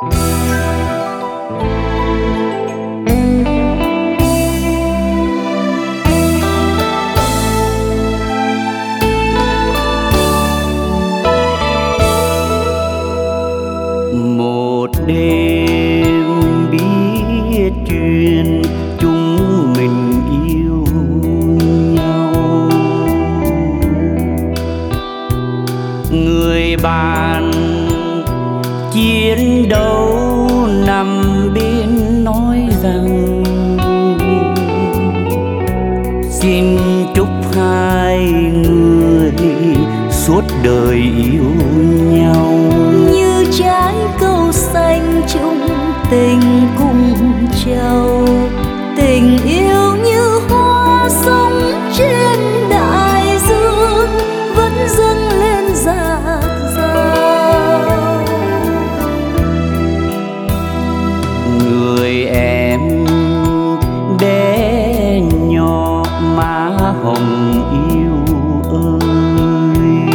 Một đêm biết chuyện chúng mình yêu nhau, người bạn chiến đấu nằm bên nói rằng xin chúc hai người suốt đời yêu nhau. Như trái câu xanh chung tình cùng trầu, tình yêu như hoa sống trên đại dương vẫn dâng lên dạt dào. Người em bé nhỏ má hồng yêu ơi,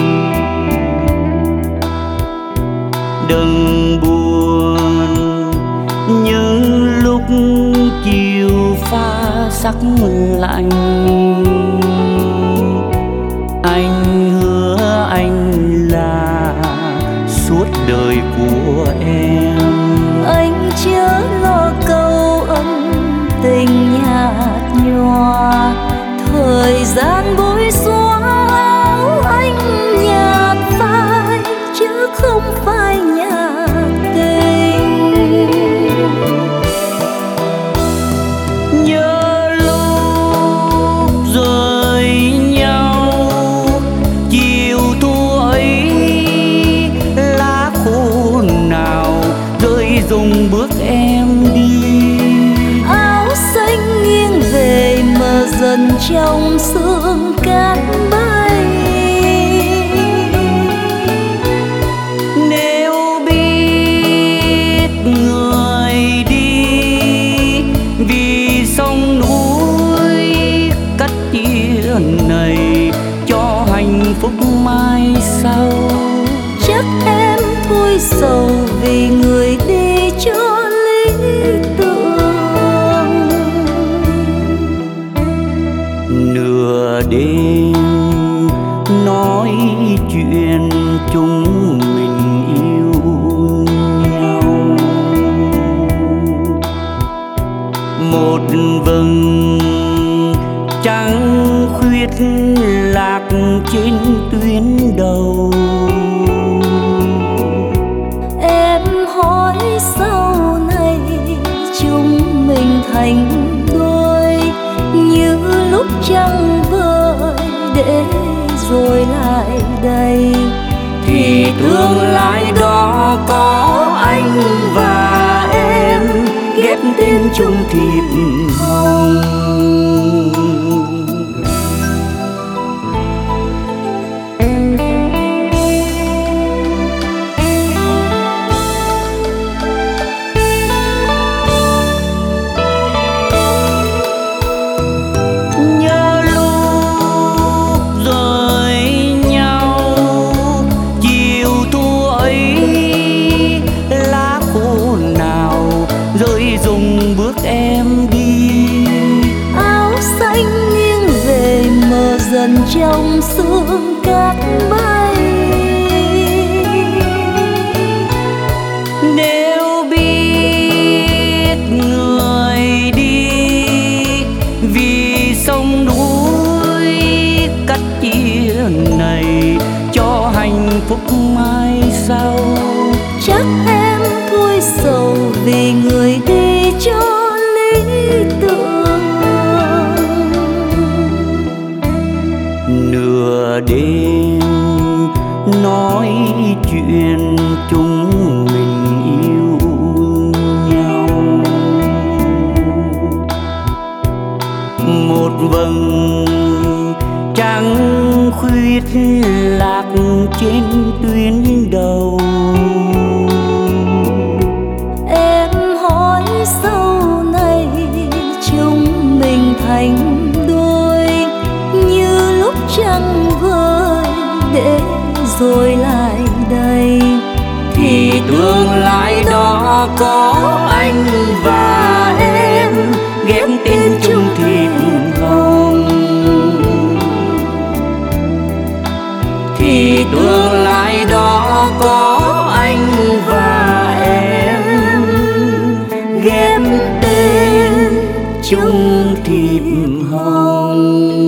đừng buồn những lúc chiều pha sắc lạnh. Anh hứa anh là suốt đời của em. Anh chớ lo câu ân tình nhạt nhòa, thời gian bối xóa áo anh nhạt phai chứ không phải nhạt tình. Nhớ lúc rời nhau chiều thu ấy, lá khô nào rơi rụng bước em đi. Áo xanh nghiêng về mờ dần trong sương cát bay. Nếu biết người đi vì sông núi cách chia này cho hạnh phúc mai sau, Chắc em thôi sầu vì người đi cho lý tưởng. Nửa đêm nói chuyện chúng mình yêu nhau, một vầng trăng khuyết lạc trên tuyến đầu. Em hỏi sau này chúng mình thành đôi, như lúc trăng vơi để rồi lại đây. Thì tương lai đó có anh và em ghép tên chung thiệp hồng. Nhớ lúc rời nhau chiều thu ấy, lá khô nào rơi rụng bước em đi. Áo xanh nghiêng về mờ dần trong sương cát bay. Nếu biết người đi vì sông núi cách chia này cho hạnh phúc mai sau, Chắc em thôi sầu vì người đi cho lý tưởng. nửa đêm nói chuyện chúng mình yêu nhau, một vầng trăng khuyết lạc trên tuyến đầu. Em hỏi sau này chúng mình thành đôi, như lúc trăng vơi để rồi lại đây. Thì tương lai đó có anh và em ghép tên chung thịt hồng, thì tương lai đó có anh và em ghép tên chung thịt hồng.